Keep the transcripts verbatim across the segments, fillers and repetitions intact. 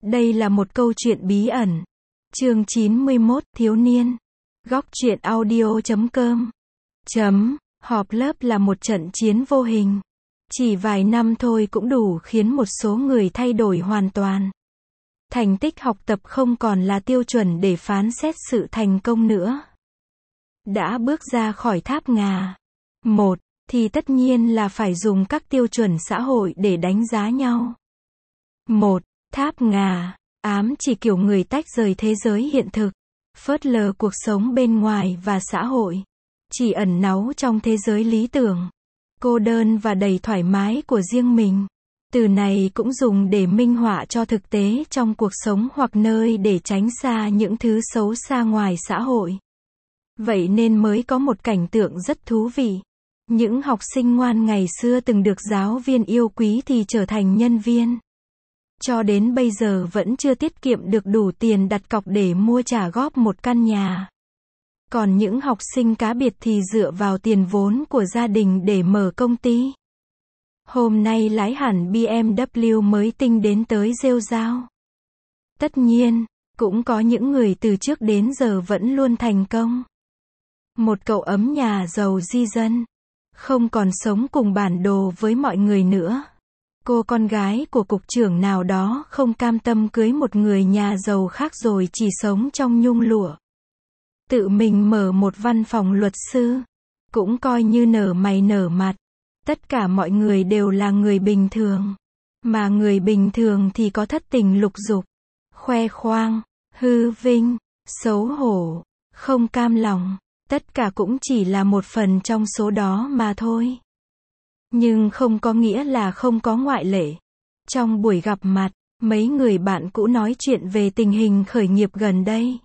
Đây là một câu chuyện bí ẩn. Chương chín mươi mốt, thiếu niên. Góc truyện audio chấm com. Chấm, họp lớp là một trận chiến vô hình. Chỉ vài năm thôi cũng đủ khiến một số người thay đổi hoàn toàn. Thành tích học tập không còn là tiêu chuẩn để phán xét sự thành công nữa. Đã bước ra khỏi tháp ngà. Một, thì tất nhiên là phải dùng các tiêu chuẩn xã hội để đánh giá nhau. Một, tháp ngà, ám chỉ kiểu người tách rời thế giới hiện thực, phớt lờ cuộc sống bên ngoài và xã hội, chỉ ẩn náu trong thế giới lý tưởng, cô đơn và đầy thoải mái của riêng mình. Từ này cũng dùng để minh họa cho thực tế trong cuộc sống hoặc nơi để tránh xa những thứ xấu xa ngoài xã hội. Vậy nên mới có một cảnh tượng rất thú vị. Những học sinh ngoan ngày xưa từng được giáo viên yêu quý thì trở thành nhân viên. Cho đến bây giờ vẫn chưa tiết kiệm được đủ tiền đặt cọc để mua trả góp một căn nhà. Còn những học sinh cá biệt thì dựa vào tiền vốn của gia đình để mở công ty. Hôm nay lái hẳn bê em vê mới tinh đến tới rêu rao. Tất nhiên, cũng có những người từ trước đến giờ vẫn luôn thành công. Một cậu ấm nhà giàu di dân, không còn sống cùng bản đồ với mọi người nữa. Cô con gái của cục trưởng nào đó không cam tâm cưới một người nhà giàu khác rồi chỉ sống trong nhung lụa. Tự mình mở một văn phòng luật sư, cũng coi như nở mày nở mặt. Tất cả mọi người đều là người bình thường. Mà người bình thường thì có thất tình lục dục, khoe khoang, hư vinh, xấu hổ, không cam lòng. Tất cả cũng chỉ là một phần trong số đó mà thôi. Nhưng không có nghĩa là không có ngoại lệ. Trong buổi gặp mặt, mấy người bạn cũ nói chuyện về tình hình khởi nghiệp gần đây.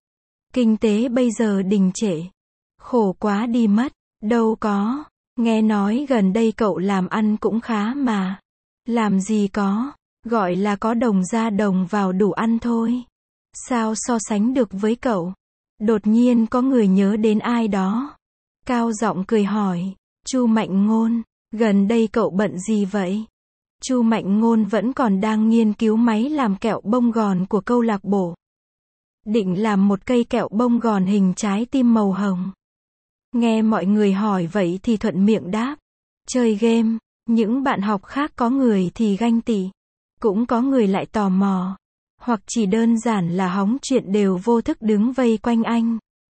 Kinh tế bây giờ đình trệ. Khổ quá đi mất. Đâu có. Nghe nói gần đây cậu làm ăn cũng khá mà. Làm gì có. Gọi là có đồng ra đồng vào đủ ăn thôi. Sao so sánh được với cậu? Đột nhiên có người nhớ đến ai đó. Cao giọng cười hỏi. Chu Mạnh Ngôn, gần đây cậu bận gì vậy? Chu Mạnh Ngôn vẫn còn đang nghiên cứu máy làm kẹo bông gòn của câu lạc bộ. Định làm một cây kẹo bông gòn hình trái tim màu hồng. Nghe mọi người hỏi vậy thì thuận miệng đáp. Chơi game. Những bạn học khác có người thì ganh tị. Cũng có người lại tò mò. Hoặc chỉ đơn giản là hóng chuyện đều vô thức đứng vây quanh anh.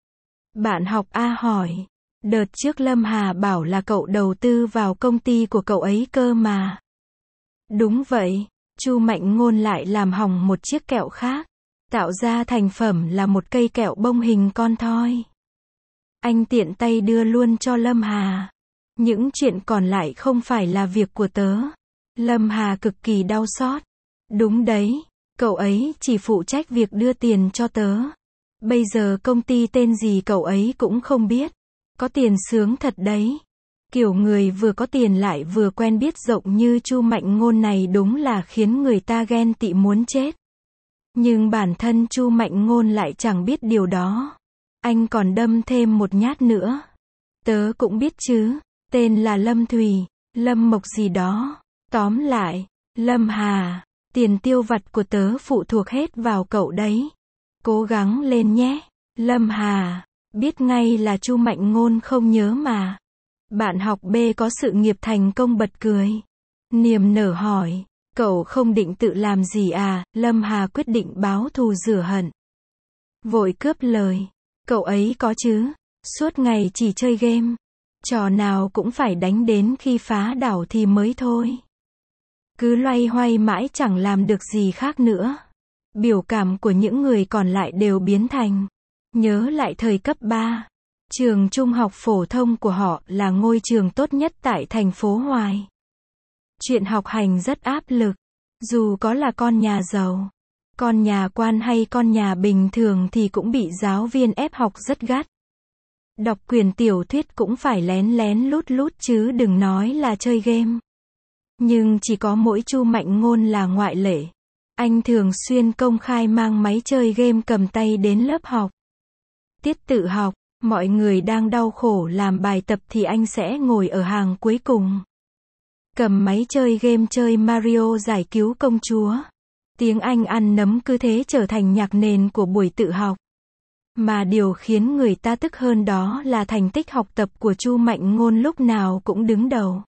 Bạn học A hỏi. Đợt trước Lâm Hà bảo là cậu đầu tư vào công ty của cậu ấy cơ mà. Đúng vậy. Chu Mạnh Ngôn lại làm hỏng một chiếc kẹo khác. Tạo ra thành phẩm là một cây kẹo bông hình con thoi. Anh tiện tay đưa luôn cho Lâm Hà. Những chuyện còn lại không phải là việc của tớ. Lâm Hà cực kỳ đau xót. Đúng đấy. Cậu ấy chỉ phụ trách việc đưa tiền cho tớ. Bây giờ công ty tên gì cậu ấy cũng không biết. Có tiền sướng thật đấy. Kiểu người vừa có tiền lại vừa quen biết rộng như Chu Mạnh Ngôn này đúng là khiến người ta ghen tị muốn chết. Nhưng bản thân Chu Mạnh Ngôn lại chẳng biết điều đó. Anh còn đâm thêm một nhát nữa. Tớ cũng biết chứ. Tên là Lâm Thùy, Lâm Mộc gì đó. Tóm lại, Lâm Hà. Tiền tiêu vặt của tớ phụ thuộc hết vào cậu đấy. Cố gắng lên nhé. Lâm Hà. Biết ngay là Chu Mạnh Ngôn không nhớ mà. Bạn học B có sự nghiệp thành công bật cười. Niềm nở hỏi. Cậu không định tự làm gì à? Lâm Hà quyết định báo thù rửa hận. Vội cướp lời. Cậu ấy có chứ. Suốt ngày chỉ chơi game. Trò nào cũng phải đánh đến khi phá đảo thì mới thôi. Cứ loay hoay mãi chẳng làm được gì khác nữa. Biểu cảm của những người còn lại đều biến thành. Nhớ lại thời cấp ba. Trường trung học phổ thông của họ là ngôi trường tốt nhất tại thành phố Hoài. Chuyện học hành rất áp lực. Dù có là con nhà giàu, con nhà quan hay con nhà bình thường thì cũng bị giáo viên ép học rất gắt. Đọc quyển tiểu thuyết cũng phải lén lén lút lút chứ đừng nói là chơi game. Nhưng chỉ có mỗi Chu Mạnh Ngôn là ngoại lệ. Anh thường xuyên công khai mang máy chơi game cầm tay đến lớp học. Tiết tự học, mọi người đang đau khổ làm bài tập thì anh sẽ ngồi ở hàng cuối cùng. Cầm máy chơi game chơi Mario giải cứu công chúa. Tiếng Anh ăn nấm cứ thế trở thành nhạc nền của buổi tự học. Mà điều khiến người ta tức hơn đó là thành tích học tập của Chu Mạnh Ngôn lúc nào cũng đứng đầu.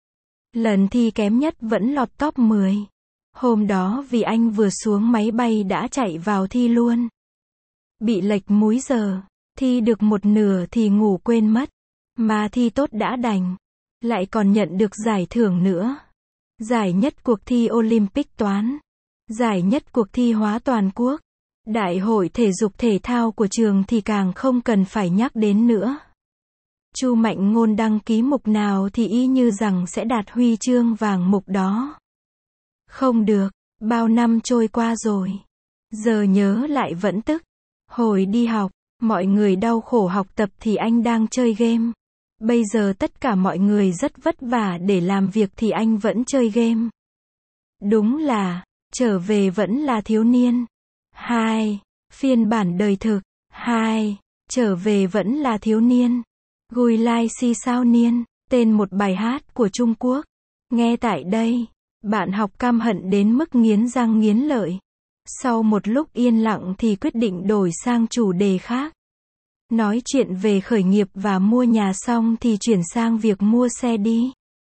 Lần thi kém nhất vẫn lọt top mười. Hôm đó vì anh vừa xuống máy bay đã chạy vào thi luôn. Bị lệch múi giờ, thi được một nửa thì ngủ quên mất. Mà thi tốt đã đành, lại còn nhận được giải thưởng nữa. Giải nhất cuộc thi Olympic toán. Giải nhất cuộc thi hóa toàn quốc. Đại hội thể dục thể thao của trường thì càng không cần phải nhắc đến nữa. Chu Mạnh Ngôn đăng ký mục nào thì y như rằng sẽ đạt huy chương vàng mục đó. Không được, bao năm trôi qua rồi. Giờ nhớ lại vẫn tức. Hồi đi học, mọi người đau khổ học tập thì anh đang chơi game. Bây giờ tất cả mọi người rất vất vả để làm việc thì anh vẫn chơi game. Đúng là, trở về vẫn là thiếu niên. Hai. Phiên bản đời thực. Hai. Trở về vẫn là thiếu niên. Gùi lai si sao niên, tên một bài hát của Trung Quốc. Nghe tại đây, bạn học căm hận đến mức nghiến răng nghiến lợi. Sau một lúc yên lặng thì quyết định đổi sang chủ đề khác. Nói chuyện về khởi nghiệp và mua nhà xong thì chuyển sang việc mua xe đi.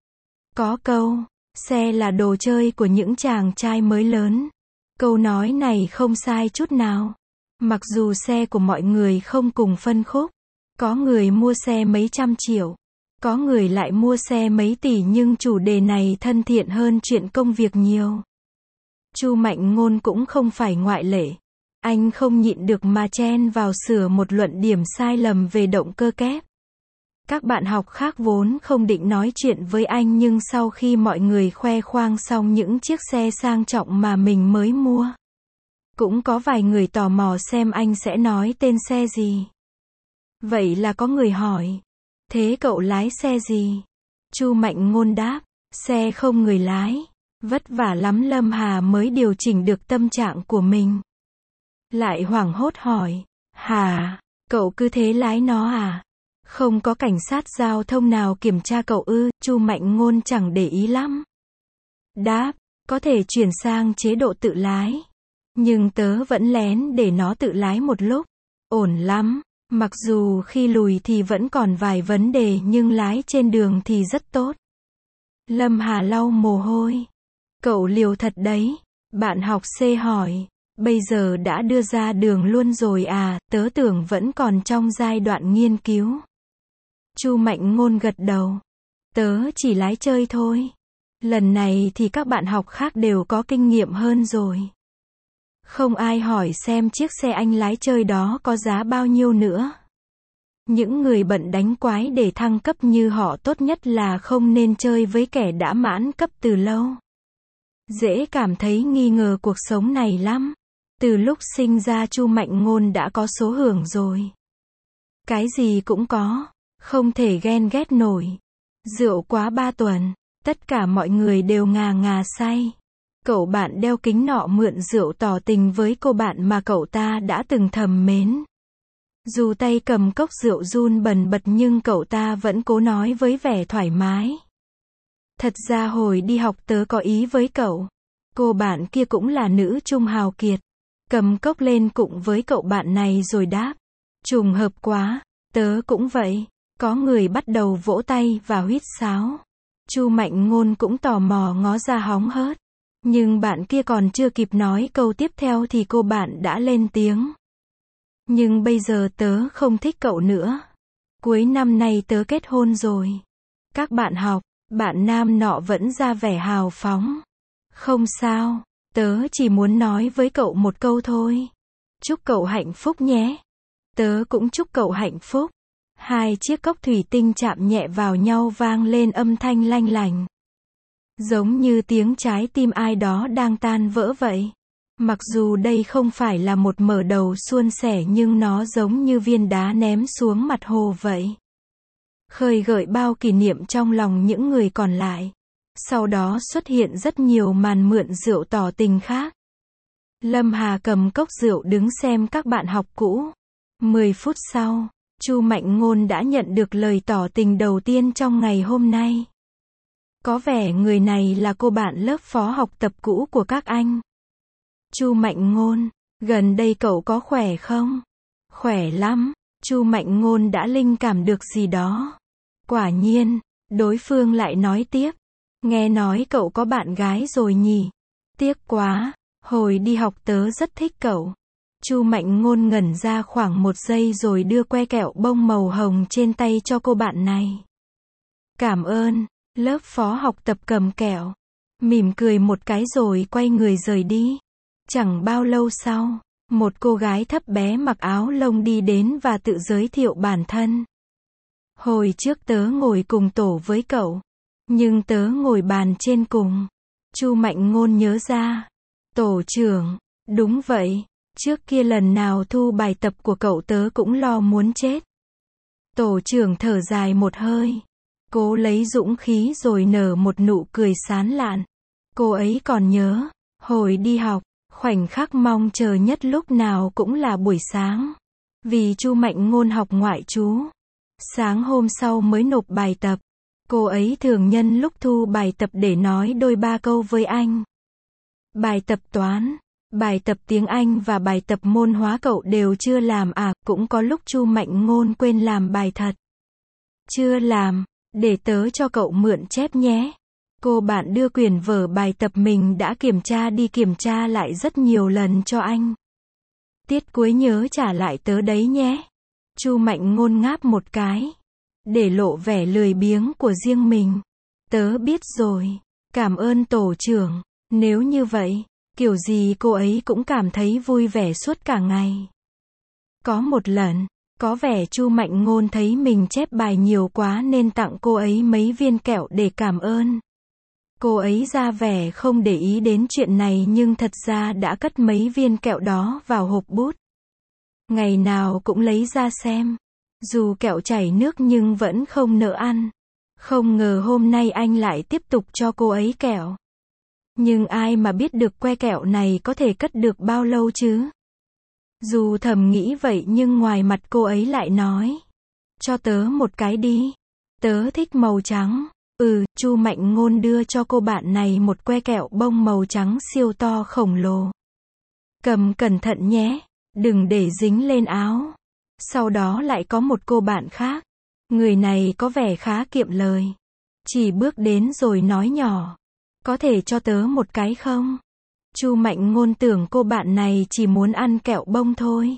Có câu, xe là đồ chơi của những chàng trai mới lớn. Câu nói này không sai chút nào. Mặc dù xe của mọi người không cùng phân khúc. Có người mua xe mấy trăm triệu. Có người lại mua xe mấy tỷ nhưng chủ đề này thân thiện hơn chuyện công việc nhiều. Chu Mạnh Ngôn cũng không phải ngoại lệ. Anh không nhịn được mà chen vào sửa một luận điểm sai lầm về động cơ kép. Các bạn học khác vốn không định nói chuyện với anh nhưng sau khi mọi người khoe khoang xong những chiếc xe sang trọng mà mình mới mua, cũng có vài người tò mò xem anh sẽ nói tên xe gì. Vậy là có người hỏi, thế cậu lái xe gì? Chu Mạnh Ngôn đáp, xe không người lái. Vất vả lắm Lâm Hà mới điều chỉnh được tâm trạng của mình. Lại hoảng hốt hỏi, hả, cậu cứ thế lái nó à? Không có cảnh sát giao thông nào kiểm tra cậu ư? Chu Mạnh Ngôn chẳng để ý lắm. Đáp, có thể chuyển sang chế độ tự lái. Nhưng tớ vẫn lén để nó tự lái một lúc. Ổn lắm, mặc dù khi lùi thì vẫn còn vài vấn đề nhưng lái trên đường thì rất tốt. Lâm Hà lau mồ hôi. Cậu liều thật đấy. Bạn học C hỏi, bây giờ đã đưa ra đường luôn rồi à? Tớ tưởng vẫn còn trong giai đoạn nghiên cứu. Chu Mạnh Ngôn gật đầu. Tớ chỉ lái chơi thôi. Lần này thì các bạn học khác đều có kinh nghiệm hơn rồi. Không ai hỏi xem chiếc xe anh lái chơi đó có giá bao nhiêu nữa. Những người bận đánh quái để thăng cấp như họ tốt nhất là không nên chơi với kẻ đã mãn cấp từ lâu. Dễ cảm thấy nghi ngờ cuộc sống này lắm. Từ lúc sinh ra Chu Mạnh Ngôn đã có số hưởng rồi. Cái gì cũng có, không thể ghen ghét nổi. Rượu quá ba tuần, tất cả mọi người đều ngà ngà say. Cậu bạn đeo kính nọ mượn rượu tỏ tình với cô bạn mà cậu ta đã từng thầm mến. Dù tay cầm cốc rượu run bần bật nhưng cậu ta vẫn cố nói với vẻ thoải mái. Thật ra hồi đi học tớ có ý với cậu. Cô bạn kia cũng là nữ trung hào kiệt. Cầm cốc lên cụng với cậu bạn này rồi đáp. Trùng hợp quá, tớ cũng vậy. Có người bắt đầu vỗ tay và huýt sáo. Chu Mạnh Ngôn cũng tò mò ngó ra hóng hớt. Nhưng bạn kia còn chưa kịp nói câu tiếp theo thì cô bạn đã lên tiếng. Nhưng bây giờ tớ không thích cậu nữa. Cuối năm nay tớ kết hôn rồi. Các bạn học, bạn nam nọ vẫn ra vẻ hào phóng. Không sao, tớ chỉ muốn nói với cậu một câu thôi. Chúc cậu hạnh phúc nhé. Tớ cũng chúc cậu hạnh phúc. Hai chiếc cốc thủy tinh chạm nhẹ vào nhau vang lên âm thanh lanh lành. Giống như tiếng trái tim ai đó đang tan vỡ vậy. Mặc dù đây không phải là một mở đầu suôn sẻ nhưng nó giống như viên đá ném xuống mặt hồ vậy. Khơi gợi bao kỷ niệm trong lòng những người còn lại. Sau đó xuất hiện rất nhiều màn mượn rượu tỏ tình khác. Lâm Hà cầm cốc rượu đứng xem các bạn học cũ. Mười phút sau, Chu Mạnh Ngôn đã nhận được lời tỏ tình đầu tiên trong ngày hôm nay. Có vẻ người này là cô bạn lớp phó học tập cũ của các anh. Chu Mạnh Ngôn, gần đây cậu có khỏe không? Khỏe lắm. Chu Mạnh Ngôn đã linh cảm được gì đó. Quả nhiên, đối phương lại nói tiếp. Nghe nói cậu có bạn gái rồi nhỉ? Tiếc quá, hồi đi học tớ rất thích cậu. Chu Mạnh Ngôn ngẩn ra khoảng một giây rồi đưa que kẹo bông màu hồng trên tay cho cô bạn này. Cảm ơn. Lớp phó học tập cầm kẹo, mỉm cười một cái rồi quay người rời đi. Chẳng bao lâu sau, một cô gái thấp bé mặc áo lông đi đến và tự giới thiệu bản thân. Hồi trước tớ ngồi cùng tổ với cậu, nhưng tớ ngồi bàn trên cùng. Chu Mạnh Ngôn nhớ ra. Tổ trưởng, đúng vậy, trước kia lần nào thu bài tập của cậu tớ cũng lo muốn chết. Tổ trưởng thở dài một hơi, cố lấy dũng khí rồi nở một nụ cười sán lạn. Cô ấy còn nhớ, hồi đi học, khoảnh khắc mong chờ nhất lúc nào cũng là buổi sáng. Vì Chu Mạnh Ngôn học ngoại trú, sáng hôm sau mới nộp bài tập. Cô ấy thường nhân lúc thu bài tập để nói đôi ba câu với anh. Bài tập toán, bài tập tiếng Anh và bài tập môn hóa cậu đều chưa làm à? Cũng có lúc Chu Mạnh Ngôn quên làm bài thật. Chưa làm, để tớ cho cậu mượn chép nhé. Cô bạn đưa quyển vở bài tập mình đã kiểm tra đi kiểm tra lại rất nhiều lần cho anh. Tiết cuối nhớ trả lại tớ đấy nhé. Chu Mạnh Ngôn ngáp một cái, để lộ vẻ lười biếng của riêng mình. Tớ biết rồi, cảm ơn tổ trưởng. Nếu như vậy, kiểu gì cô ấy cũng cảm thấy vui vẻ suốt cả ngày. Có một lần, có vẻ Chu Mạnh Ngôn thấy mình chép bài nhiều quá nên tặng cô ấy mấy viên kẹo để cảm ơn. Cô ấy ra vẻ không để ý đến chuyện này nhưng thật ra đã cất mấy viên kẹo đó vào hộp bút. Ngày nào cũng lấy ra xem. Dù kẹo chảy nước nhưng vẫn không nỡ ăn. Không ngờ hôm nay anh lại tiếp tục cho cô ấy kẹo. Nhưng ai mà biết được que kẹo này có thể cất được bao lâu chứ? Dù thầm nghĩ vậy nhưng ngoài mặt cô ấy lại nói. Cho tớ một cái đi. Tớ thích màu trắng. Ừ, Chu Mạnh Ngôn đưa cho cô bạn này một que kẹo bông màu trắng siêu to khổng lồ. Cầm cẩn thận nhé, đừng để dính lên áo. Sau đó lại có một cô bạn khác. Người này có vẻ khá kiệm lời. Chỉ bước đến rồi nói nhỏ. Có thể cho tớ một cái không? Chu Mạnh Ngôn tưởng cô bạn này chỉ muốn ăn kẹo bông thôi.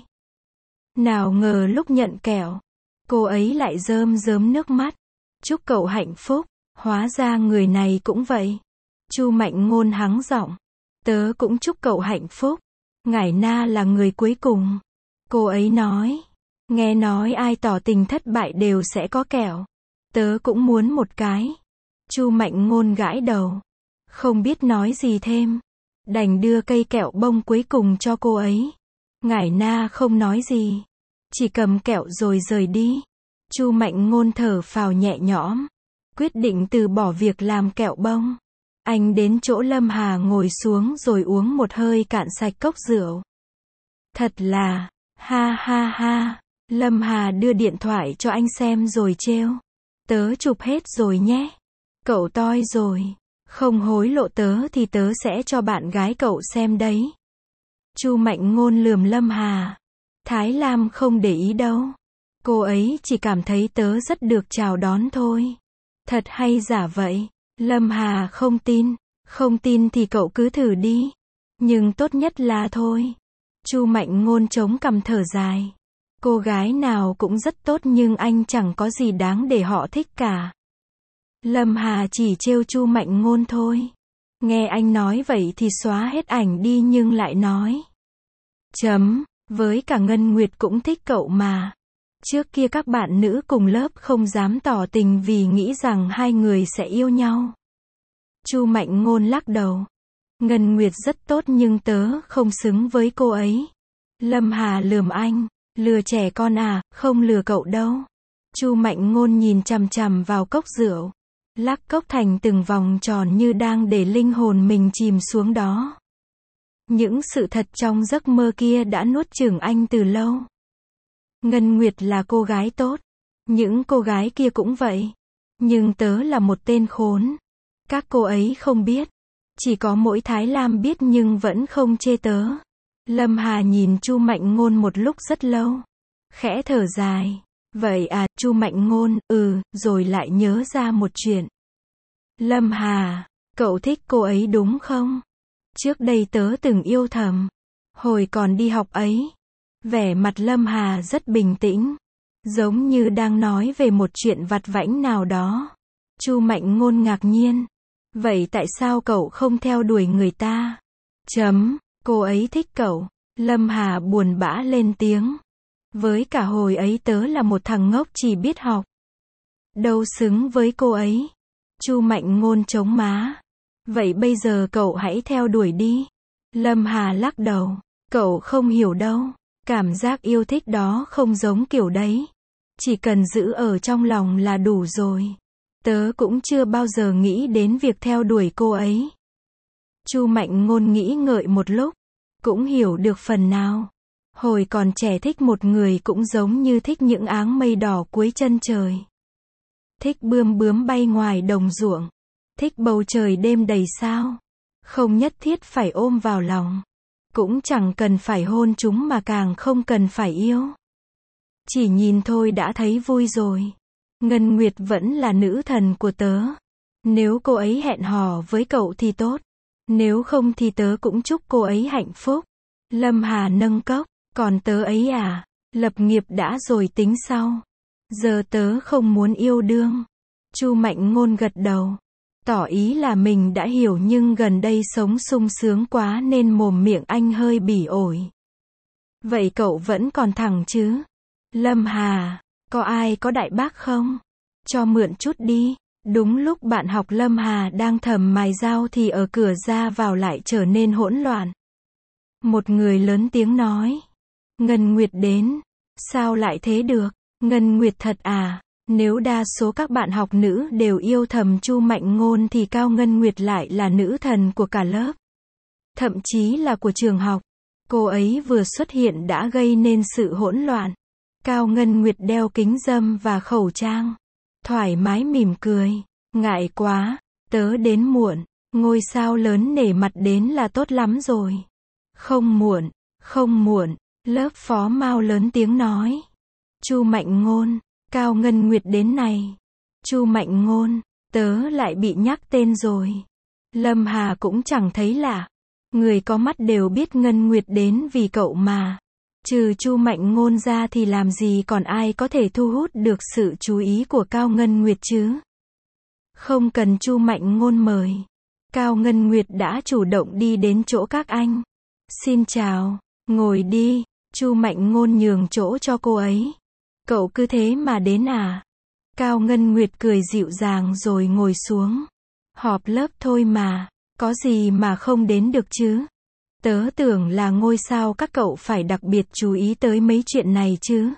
Nào ngờ lúc nhận kẹo, cô ấy lại rơm rớm nước mắt. Chúc cậu hạnh phúc. Hóa ra người này cũng vậy. Chu Mạnh Ngôn hắng giọng. Tớ cũng chúc cậu hạnh phúc. Ngải Na là người cuối cùng. Cô ấy nói. Nghe nói ai tỏ tình thất bại đều sẽ có kẹo. Tớ cũng muốn một cái. Chu Mạnh Ngôn gãi đầu. Không biết nói gì thêm. Đành đưa cây kẹo bông cuối cùng cho cô ấy. Ngải Na không nói gì. Chỉ cầm kẹo rồi rời đi. Chu Mạnh Ngôn thở phào nhẹ nhõm. Quyết định từ bỏ việc làm kẹo bông. Anh đến chỗ Lâm Hà ngồi xuống rồi uống một hơi cạn sạch cốc rượu. Thật là, ha ha ha. Lâm Hà đưa điện thoại cho anh xem rồi trêu. Tớ chụp hết rồi nhé. Cậu toi rồi. Không hối lộ tớ thì tớ sẽ cho bạn gái cậu xem đấy. Chu Mạnh Ngôn lườm Lâm Hà. Thái Lam không để ý đâu. Cô ấy chỉ cảm thấy tớ rất được chào đón thôi. Thật hay giả vậy? Lâm Hà không tin. Không tin thì cậu cứ thử đi. Nhưng tốt nhất là thôi. Chu Mạnh Ngôn chống cằm thở dài. Cô gái nào cũng rất tốt nhưng anh chẳng có gì đáng để họ thích cả. Lâm Hà chỉ trêu Chu Mạnh Ngôn thôi. Nghe anh nói vậy thì xóa hết ảnh đi nhưng lại nói. Chấm, với cả Ngân Nguyệt cũng thích cậu mà. Trước kia các bạn nữ cùng lớp không dám tỏ tình vì nghĩ rằng hai người sẽ yêu nhau. Chu Mạnh Ngôn lắc đầu. Ngân Nguyệt rất tốt nhưng tớ không xứng với cô ấy. Lâm Hà lườm anh. Lừa trẻ con à, không lừa cậu đâu. Chu Mạnh Ngôn nhìn chằm chằm vào cốc rượu. Lắc cốc thành từng vòng tròn như đang để linh hồn mình chìm xuống đó. Những sự thật trong giấc mơ kia đã nuốt chửng anh từ lâu. Ngân Nguyệt là cô gái tốt. Những cô gái kia cũng vậy. Nhưng tớ là một tên khốn. Các cô ấy không biết. Chỉ có mỗi Thái Lam biết nhưng vẫn không chê tớ. Lâm Hà nhìn Chu Mạnh Ngôn một lúc rất lâu. Khẽ thở dài. Vậy à, Chu Mạnh Ngôn, ừ, rồi lại nhớ ra một chuyện. Lâm Hà, cậu thích cô ấy đúng không? Trước đây tớ từng yêu thầm. Hồi còn đi học ấy. Vẻ mặt Lâm Hà rất bình tĩnh. Giống như đang nói về một chuyện vặt vãnh nào đó. Chu Mạnh Ngôn ngạc nhiên. Vậy tại sao cậu không theo đuổi người ta? Chấm, cô ấy thích cậu. Lâm Hà buồn bã lên tiếng. Với cả hồi ấy tớ là một thằng ngốc chỉ biết học. Đâu xứng với cô ấy. Chu Mạnh Ngôn chống má. Vậy bây giờ cậu hãy theo đuổi đi. Lâm Hà lắc đầu. Cậu không hiểu đâu. Cảm giác yêu thích đó không giống kiểu đấy. Chỉ cần giữ ở trong lòng là đủ rồi. Tớ cũng chưa bao giờ nghĩ đến việc theo đuổi cô ấy. Chu Mạnh Ngôn nghĩ ngợi một lúc. Cũng hiểu được phần nào. Hồi còn trẻ thích một người cũng giống như thích những áng mây đỏ cuối chân trời. Thích bươm bướm bay ngoài đồng ruộng. Thích bầu trời đêm đầy sao. Không nhất thiết phải ôm vào lòng. Cũng chẳng cần phải hôn chúng mà càng không cần phải yêu. Chỉ nhìn thôi đã thấy vui rồi. Ngân Nguyệt vẫn là nữ thần của tớ. Nếu cô ấy hẹn hò với cậu thì tốt. Nếu không thì tớ cũng chúc cô ấy hạnh phúc. Lâm Hà nâng cốc. Còn tớ ấy à? Lập nghiệp đã rồi tính sau. Giờ tớ không muốn yêu đương. Chu Mạnh Ngôn gật đầu. Tỏ ý là mình đã hiểu nhưng gần đây sống sung sướng quá nên mồm miệng anh hơi bỉ ổi. Vậy cậu vẫn còn thẳng chứ? Lâm Hà, có ai có đại bác không? Cho mượn chút đi. Đúng lúc bạn học Lâm Hà đang thầm mài dao thì ở cửa ra vào lại trở nên hỗn loạn. Một người lớn tiếng nói. Ngân Nguyệt đến. Sao lại thế được? Ngân Nguyệt thật à? Nếu đa số các bạn học nữ đều yêu thầm Chu Mạnh Ngôn thì Cao Ngân Nguyệt lại là nữ thần của cả lớp. Thậm chí là của trường học. Cô ấy vừa xuất hiện đã gây nên sự hỗn loạn. Cao Ngân Nguyệt đeo kính râm và khẩu trang. Thoải mái mỉm cười. Ngại quá, tớ đến muộn. Ngôi sao lớn nể mặt đến là tốt lắm rồi. Không muộn, không muộn. Lớp phó Mao lớn tiếng nói. Chu Mạnh Ngôn, Cao Ngân Nguyệt đến này. Chu Mạnh Ngôn, tớ lại bị nhắc tên rồi. Lâm Hà cũng chẳng thấy lạ. Người có mắt đều biết Ngân Nguyệt đến vì cậu mà. Trừ Chu Mạnh Ngôn ra thì làm gì còn ai có thể thu hút được sự chú ý của Cao Ngân Nguyệt chứ? Không cần Chu Mạnh Ngôn mời. Cao Ngân Nguyệt đã chủ động đi đến chỗ các anh. Xin chào, ngồi đi. Chu Mạnh Ngôn nhường chỗ cho cô ấy. Cậu cứ thế mà đến à? Cao Ngân Nguyệt cười dịu dàng rồi ngồi xuống. Họp lớp thôi mà, có gì mà không đến được chứ? Tớ tưởng là ngôi sao các cậu phải đặc biệt chú ý tới mấy chuyện này chứ.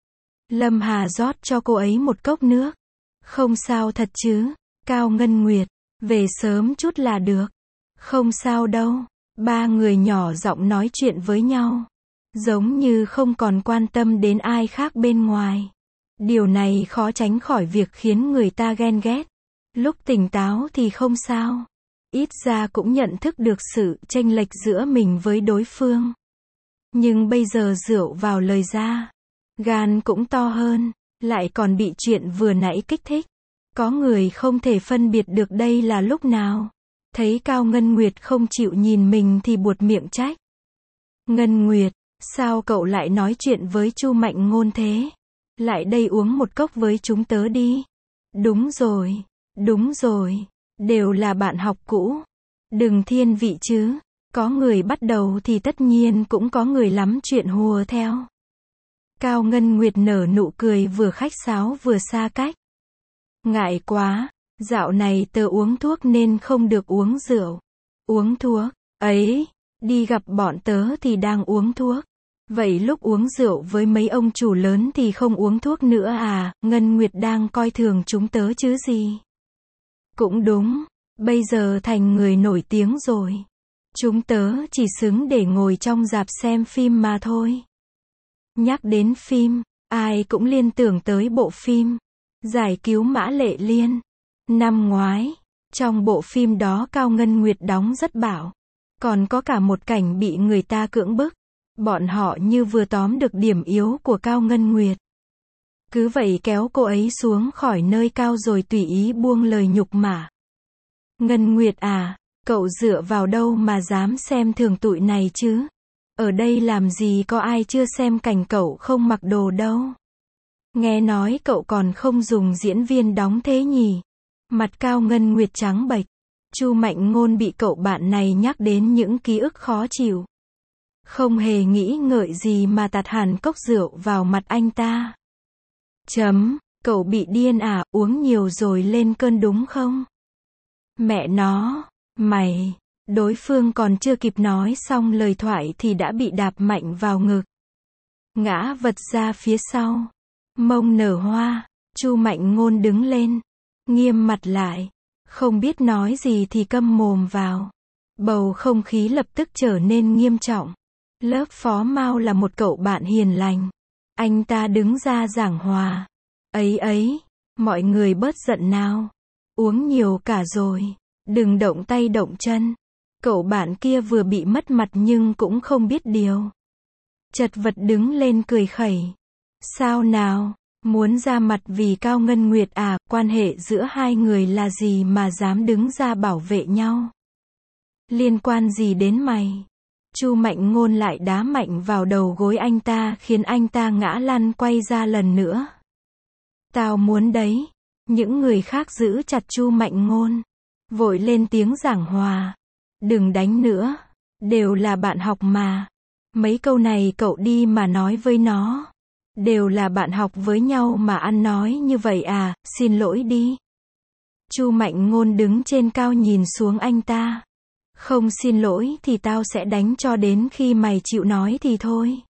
Lâm Hà rót cho cô ấy một cốc nước. Không sao thật chứ? Cao Ngân Nguyệt, về sớm chút là được. Không sao đâu. Ba người nhỏ giọng nói chuyện với nhau. Giống như không còn quan tâm đến ai khác bên ngoài. Điều này khó tránh khỏi việc khiến người ta ghen ghét. Lúc tỉnh táo thì không sao. Ít ra cũng nhận thức được sự chênh lệch giữa mình với đối phương. Nhưng bây giờ rượu vào lời ra. Gan cũng to hơn. Lại còn bị chuyện vừa nãy kích thích. Có người không thể phân biệt được đây là lúc nào. Thấy Cao Ngân Nguyệt không chịu nhìn mình thì buột miệng trách. Ngân Nguyệt, sao cậu lại nói chuyện với Chu Mạnh Ngôn thế? Lại đây uống một cốc với chúng tớ đi. Đúng rồi, đúng rồi, đều là bạn học cũ. Đừng thiên vị chứ. Có người bắt đầu thì tất nhiên cũng có người lắm chuyện hùa theo. Cao Ngân Nguyệt nở nụ cười vừa khách sáo vừa xa cách. Ngại quá, dạo này tớ uống thuốc nên không được uống rượu. Uống thuốc, ấy, đi gặp bọn tớ thì đang uống thuốc. Vậy lúc uống rượu với mấy ông chủ lớn thì không uống thuốc nữa à? Ngân Nguyệt đang coi thường chúng tớ chứ gì? Cũng đúng, bây giờ thành người nổi tiếng rồi. Chúng tớ chỉ xứng để ngồi trong rạp xem phim mà thôi. Nhắc đến phim, ai cũng liên tưởng tới bộ phim Giải cứu Mã Lệ Liên. Năm ngoái, Trong bộ phim đó Cao Ngân Nguyệt đóng rất bạo. Còn có cả một cảnh bị người ta cưỡng bức. Bọn họ như vừa tóm được điểm yếu của Cao Ngân Nguyệt. Cứ vậy kéo cô ấy xuống khỏi nơi cao rồi tùy ý buông lời nhục mạ. Ngân Nguyệt à, cậu dựa vào đâu mà dám xem thường tụi này chứ? Ở đây làm gì có ai chưa xem cảnh cậu không mặc đồ đâu. Nghe nói cậu còn không dùng diễn viên đóng thế nhỉ? Mặt Cao Ngân Nguyệt trắng bệch. Chu Mạnh Ngôn bị cậu bạn này nhắc đến những ký ức khó chịu. Không hề nghĩ ngợi gì mà tạt hẳn cốc rượu vào mặt anh ta. Chấm, cậu bị điên à, uống nhiều rồi lên cơn đúng không? Mẹ nó, mày, đối phương còn chưa kịp nói xong lời thoại thì đã bị đạp mạnh vào ngực. Ngã vật ra phía sau. Mông nở hoa, Chu Mạnh Ngôn đứng lên. Nghiêm mặt lại. Không biết nói gì thì câm mồm vào. Bầu không khí lập tức trở nên nghiêm trọng. Lớp phó Mao là một cậu bạn hiền lành. Anh ta đứng ra giảng hòa. Ấy ấy, mọi người bớt giận nào. Uống nhiều cả rồi. Đừng động tay động chân. Cậu bạn kia vừa bị mất mặt nhưng cũng không biết điều. Chật vật đứng lên cười khẩy. Sao nào, muốn ra mặt vì Cao Ngân Nguyệt à, quan hệ giữa hai người là gì mà dám đứng ra bảo vệ nhau? Liên quan gì đến mày? Chu Mạnh Ngôn lại đá mạnh vào đầu gối anh ta khiến anh ta ngã lăn quay ra lần nữa. Tao muốn đấy. Những người khác giữ chặt Chu Mạnh Ngôn. Vội lên tiếng giảng hòa. Đừng đánh nữa. Đều là bạn học mà. Mấy câu này cậu đi mà nói với nó. Đều là bạn học với nhau mà ăn nói như vậy à, xin lỗi đi. Chu Mạnh Ngôn đứng trên cao nhìn xuống anh ta. Không xin lỗi thì tao sẽ đánh cho đến khi mày chịu nói thì thôi.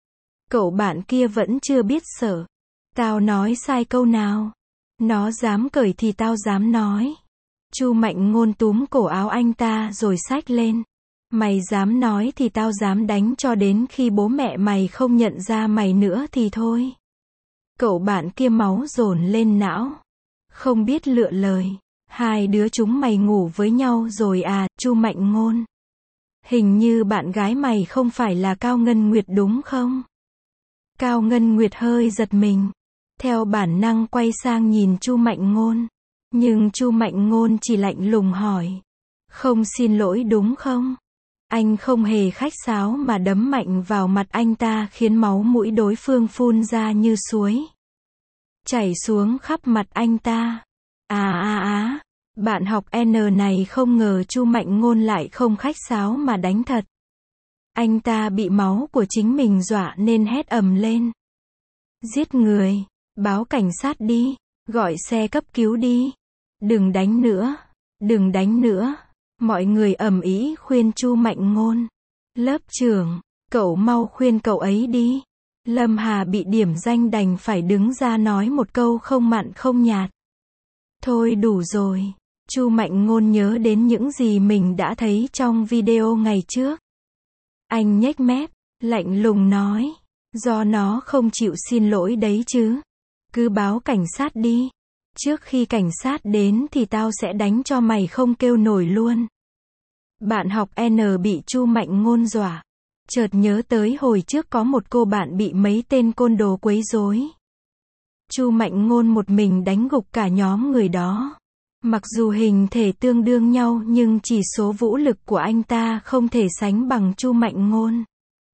Cậu bạn kia vẫn chưa biết sợ. Tao nói sai câu nào? Nó dám cởi thì tao dám nói. Chu Mạnh Ngôn túm cổ áo anh ta rồi xách lên. Mày dám nói thì tao dám đánh cho đến khi bố mẹ mày không nhận ra mày nữa thì thôi. Cậu bạn kia máu dồn lên não. Không biết lựa lời. Hai đứa chúng mày ngủ với nhau rồi à, Chu Mạnh Ngôn? Hình như bạn gái mày không phải là Cao Ngân Nguyệt đúng không? Cao Ngân Nguyệt hơi giật mình. Theo bản năng quay sang nhìn Chu Mạnh Ngôn. Nhưng Chu Mạnh Ngôn chỉ lạnh lùng hỏi. Không xin lỗi đúng không? Anh không hề khách sáo mà đấm mạnh vào mặt anh ta khiến máu mũi đối phương phun ra như suối. Chảy xuống khắp mặt anh ta. À à á, bạn học N này không ngờ Chu Mạnh Ngôn lại không khách sáo mà đánh thật. Anh ta bị máu của chính mình dọa nên hét ầm lên. Giết người, báo cảnh sát đi, gọi xe cấp cứu đi. Đừng đánh nữa, đừng đánh nữa. Mọi người ầm ĩ khuyên Chu Mạnh Ngôn. Lớp trưởng, cậu mau khuyên cậu ấy đi. Lâm Hà bị điểm danh đành phải đứng ra nói một câu không mặn không nhạt. Thôi đủ rồi. Chu Mạnh Ngôn nhớ đến những gì mình đã thấy trong video ngày trước. Anh nhếch mép, lạnh lùng nói. Do nó không chịu xin lỗi đấy chứ. Cứ báo cảnh sát đi. Trước khi cảnh sát đến thì tao sẽ đánh cho mày không kêu nổi luôn. Bạn học N bị Chu Mạnh Ngôn dọa. Chợt nhớ tới hồi trước có một cô bạn bị mấy tên côn đồ quấy rối. Chu Mạnh Ngôn một mình đánh gục cả nhóm người đó. Mặc dù hình thể tương đương nhau nhưng chỉ số vũ lực của anh ta không thể sánh bằng Chu Mạnh Ngôn.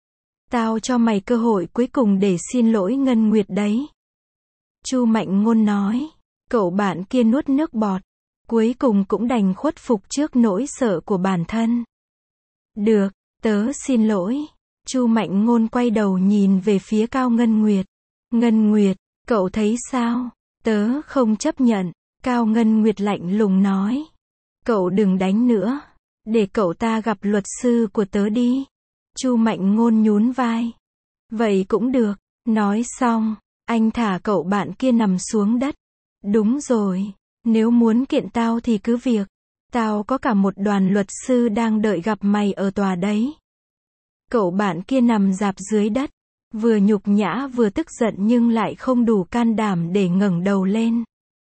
Tao cho mày cơ hội cuối cùng để xin lỗi Ngân Nguyệt đấy. Chu Mạnh Ngôn nói. Cậu bạn kia nuốt nước bọt. Cuối cùng cũng đành khuất phục trước nỗi sợ của bản thân. Được, tớ xin lỗi. Chu Mạnh Ngôn quay đầu nhìn về phía Cao Ngân Nguyệt. Ngân Nguyệt, cậu thấy sao? Tớ không chấp nhận. Cao Ngân Nguyệt lạnh lùng nói. Cậu đừng đánh nữa. Để cậu ta gặp luật sư của tớ đi. Chu Mạnh Ngôn nhún vai. Vậy cũng được. Nói xong, anh thả cậu bạn kia nằm xuống đất. Đúng rồi. Nếu muốn kiện tao thì cứ việc. Tao có cả một đoàn luật sư đang đợi gặp mày ở tòa đấy. Cậu bạn kia nằm rạp dưới đất. Vừa nhục nhã vừa tức giận nhưng lại không đủ can đảm để ngẩng đầu lên.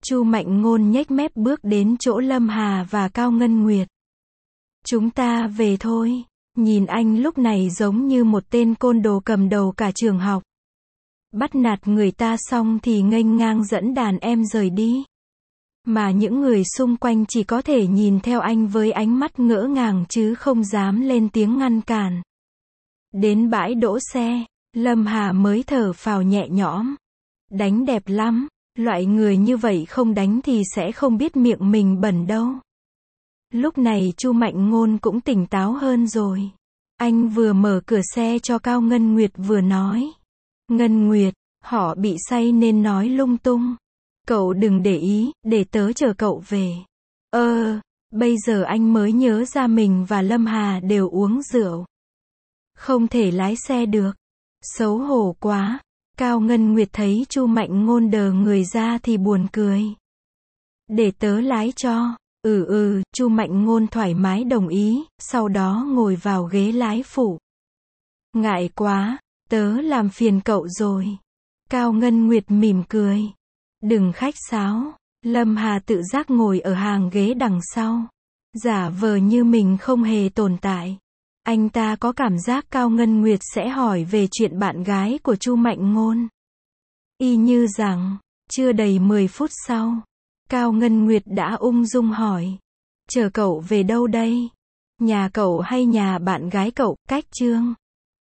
Chu Mạnh Ngôn nhếch mép bước đến chỗ Lâm Hà và Cao Ngân Nguyệt. Chúng ta về thôi. Nhìn anh lúc này giống như một tên côn đồ cầm đầu cả trường học. Bắt nạt người ta xong thì nghênh ngang dẫn đàn em rời đi. Mà những người xung quanh chỉ có thể nhìn theo anh với ánh mắt ngỡ ngàng chứ không dám lên tiếng ngăn cản. Đến bãi đỗ xe, Lâm Hà mới thở phào nhẹ nhõm. Đánh đẹp lắm, loại người như vậy không đánh thì sẽ không biết miệng mình bẩn đâu. Lúc này Chu Mạnh Ngôn cũng tỉnh táo hơn rồi. Anh vừa mở cửa xe cho Cao Ngân Nguyệt vừa nói. Ngân Nguyệt, họ bị say nên nói lung tung. Cậu đừng để ý, để tớ chờ cậu về. Ơ, bây giờ anh mới nhớ ra mình và Lâm Hà đều uống rượu. Không thể lái xe được. Xấu hổ quá. Cao Ngân Nguyệt thấy Chu Mạnh Ngôn đờ người ra thì buồn cười. Để tớ lái cho. Ừ ừ, Chu Mạnh Ngôn thoải mái đồng ý, sau đó ngồi vào ghế lái phụ. Ngại quá, tớ làm phiền cậu rồi. Cao Ngân Nguyệt mỉm cười. Đừng khách sáo. Lâm Hà tự giác ngồi ở hàng ghế đằng sau. Giả vờ như mình không hề tồn tại. Anh ta có cảm giác Cao Ngân Nguyệt sẽ hỏi về chuyện bạn gái của Chu Mạnh Ngôn. Y như rằng, chưa đầy mười phút sau, Cao Ngân Nguyệt đã ung dung hỏi. Chờ cậu về đâu đây? Nhà cậu hay nhà bạn gái cậu, Cách Trương?